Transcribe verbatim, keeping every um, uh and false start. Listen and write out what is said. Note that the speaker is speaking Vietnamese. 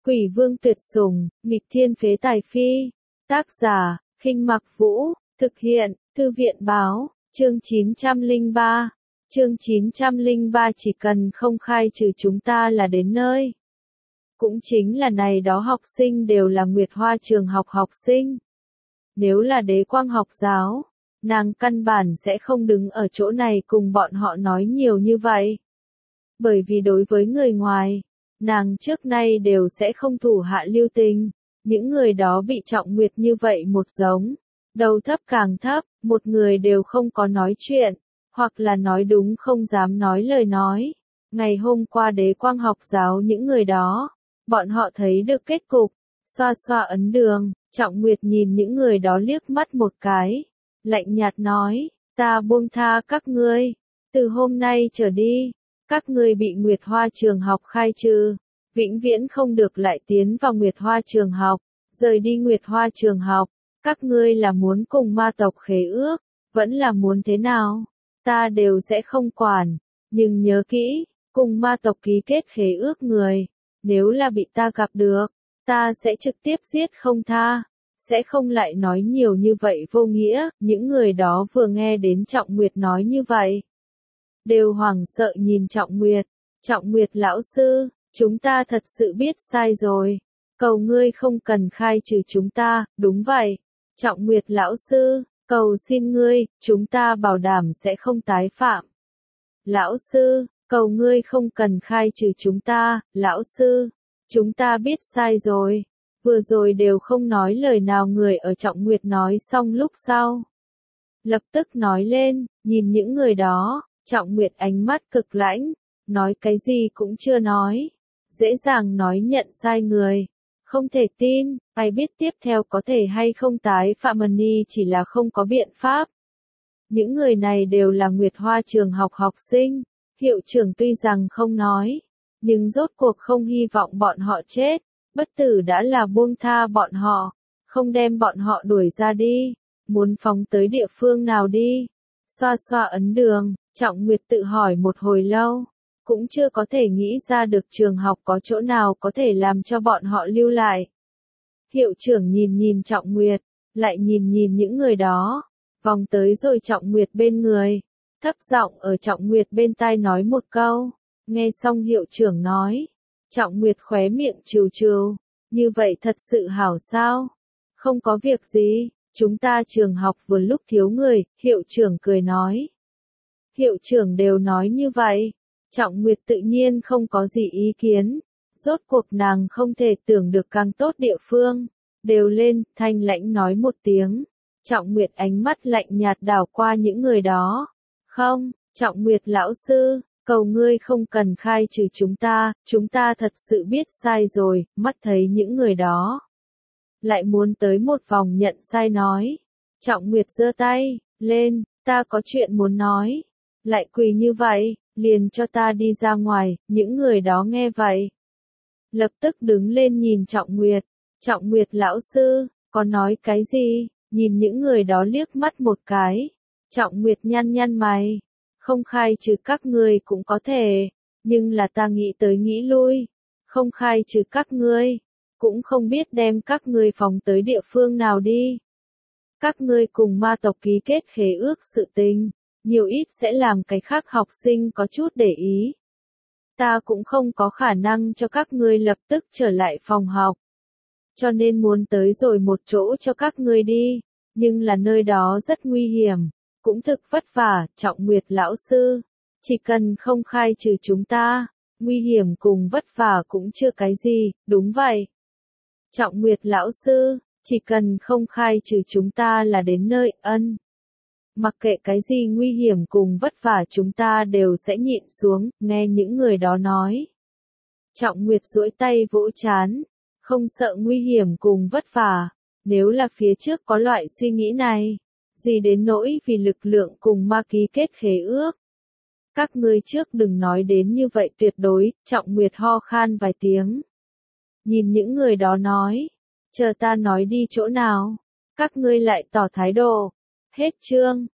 Quỷ vương tuyệt sủng, nghịch thiên phế tài phi. Tác giả, Khinh Mặc Vũ, thực hiện, Thư viện báo, chương chín trăm lẻ ba. Chương chín trăm lẻ ba chỉ cần không khai trừ chúng ta là đến nơi. Cũng chính là này đó học sinh đều là Nguyệt Hoa trường học học sinh. Nếu là Đế Quang học giáo, nàng căn bản sẽ không đứng ở chỗ này cùng bọn họ nói nhiều như vậy. Bởi vì đối với người ngoài, nàng trước nay đều sẽ không thủ hạ lưu tình. Những người đó bị Trọng Nguyệt như vậy một giống, đầu thấp càng thấp, một người đều không có nói chuyện, hoặc là nói đúng không dám nói lời nói. Ngày hôm qua Đế Quang học giáo những người đó, bọn họ thấy được kết cục, xoa xoa ấn đường, Trọng Nguyệt nhìn những người đó liếc mắt một cái, lạnh nhạt nói, ta buông tha các ngươi, từ hôm nay trở đi, các ngươi bị Nguyệt Hoa trường học khai trừ, vĩnh viễn không được lại tiến vào Nguyệt Hoa trường học, rời đi Nguyệt Hoa trường học, các ngươi là muốn cùng ma tộc khế ước, vẫn là muốn thế nào, ta đều sẽ không quản, nhưng nhớ kỹ, cùng ma tộc ký kết khế ước người, nếu là bị ta gặp được, ta sẽ trực tiếp giết không tha, sẽ không lại nói nhiều như vậy vô nghĩa, những người đó vừa nghe đến Trọng Nguyệt nói như vậy, đều hoảng sợ nhìn Trọng Nguyệt, Trọng Nguyệt lão sư, chúng ta thật sự biết sai rồi, cầu ngươi không cần khai trừ chúng ta, đúng vậy, Trọng Nguyệt lão sư, cầu xin ngươi, chúng ta bảo đảm sẽ không tái phạm. Lão sư, cầu ngươi không cần khai trừ chúng ta, lão sư, chúng ta biết sai rồi. Vừa rồi đều không nói lời nào người ở Trọng Nguyệt nói xong lúc sau. Lập tức nói lên, nhìn những người đó, Trọng Nguyệt ánh mắt cực lãnh, nói cái gì cũng chưa nói. Dễ dàng nói nhận sai người. Không thể tin, ai biết tiếp theo có thể hay không tái phạm Mani chỉ là không có biện pháp. Những người này đều là Nguyệt Hoa trường học học sinh, hiệu trưởng tuy rằng không nói, nhưng rốt cuộc không hy vọng bọn họ chết, bất tử đã là buông tha bọn họ, không đem bọn họ đuổi ra đi, muốn phóng tới địa phương nào đi. Xoa xoa ấn đường, Trọng Nguyệt tự hỏi một hồi lâu, cũng chưa có thể nghĩ ra được trường học có chỗ nào có thể làm cho bọn họ lưu lại. Hiệu trưởng nhìn nhìn Trọng Nguyệt, lại nhìn nhìn những người đó, vòng tới rồi Trọng Nguyệt bên người, thấp giọng ở Trọng Nguyệt bên tai nói một câu, nghe xong hiệu trưởng nói, Trọng Nguyệt khóe miệng trừ trừ, như vậy thật sự hảo sao? Không có việc gì, chúng ta trường học vừa lúc thiếu người, hiệu trưởng cười nói. Hiệu trưởng đều nói như vậy, Trọng Nguyệt tự nhiên không có gì ý kiến, rốt cuộc nàng không thể tưởng được càng tốt địa phương, đều lên, thanh lãnh nói một tiếng, Trọng Nguyệt ánh mắt lạnh nhạt đảo qua những người đó. Không, Trọng Nguyệt lão sư, cầu ngươi không cần khai trừ chúng ta, chúng ta thật sự biết sai rồi, mắt thấy những người đó. Lại muốn tới một vòng nhận sai nói. Trọng Nguyệt giơ tay, lên, ta có chuyện muốn nói. Lại quỳ như vậy, liền cho ta đi ra ngoài, những người đó nghe vậy. Lập tức đứng lên nhìn Trọng Nguyệt. Trọng Nguyệt lão sư, có nói cái gì, nhìn những người đó liếc mắt một cái. Trọng Nguyệt nhăn nhăn mày. Không khai trừ các ngươi cũng có thể, nhưng là ta nghĩ tới nghĩ lui, không khai trừ các ngươi, cũng không biết đem các ngươi phóng tới địa phương nào đi. Các ngươi cùng ma tộc ký kết khế ước sự tình, nhiều ít sẽ làm cái khác học sinh có chút để ý. Ta cũng không có khả năng cho các ngươi lập tức trở lại phòng học. Cho nên muốn tới rồi một chỗ cho các ngươi đi, nhưng là nơi đó rất nguy hiểm. Cũng thực vất vả, Trọng Nguyệt lão sư, chỉ cần không khai trừ chúng ta, nguy hiểm cùng vất vả cũng chưa cái gì, đúng vậy. Trọng Nguyệt lão sư, chỉ cần không khai trừ chúng ta là đến nơi ân. Mặc kệ cái gì nguy hiểm cùng vất vả chúng ta đều sẽ nhịn xuống, nghe những người đó nói. Trọng Nguyệt duỗi tay vỗ chán, không sợ nguy hiểm cùng vất vả, nếu là phía trước có loại suy nghĩ này. Gì đến nỗi vì lực lượng cùng ma ký kết khế ước. Các ngươi trước đừng nói đến như vậy tuyệt đối, Trọng Nguyệt ho khan vài tiếng. Nhìn những người đó nói, chờ ta nói đi chỗ nào, các ngươi lại tỏ thái độ. Hết chương.